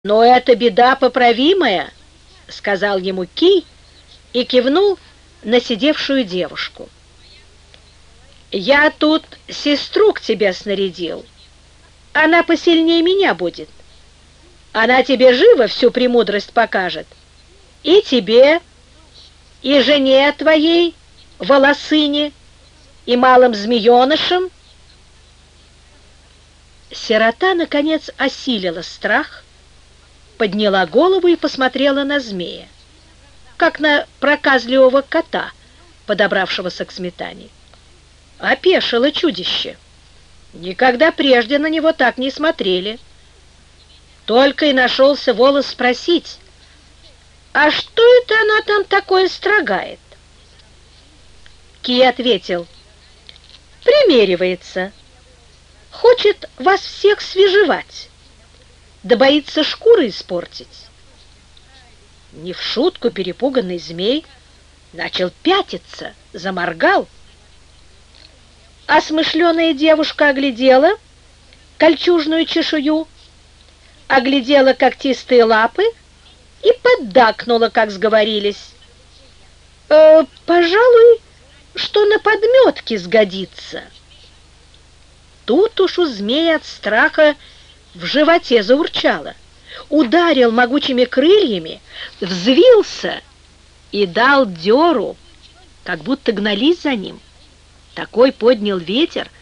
«Но это беда поправимая», — сказал ему Кий и кивнул на сидевшую девушку. «Я тут сестру к тебе снарядил. Она посильнее меня будет. Она тебе живо всю премудрость покажет. И тебе, и жене твоей, волосыне, и малым змеенышам». Сирота, наконец, осилила страх, подняла голову и посмотрела на змея, как на проказливого кота, подобравшегося к сметане. Опешило чудище. Никогда прежде на него так не смотрели. Только и нашелся волос спросить: «А что это она там такое строгает?» Кий ответил: «Примеривается. Хочет вас всех свежевать, да боится шкуры испортить». Не в шутку перепуганный змей начал пятиться, заморгал. А смышленая девушка оглядела кольчужную чешую, оглядела когтистые лапы и поддакнула, как сговорились: «Пожалуй, что на подметке сгодится». Тут уж у змея от страха в животе заурчало. Ударил могучими крыльями, взвился и дал дёру, как будто гнались за ним. Такой поднял ветер,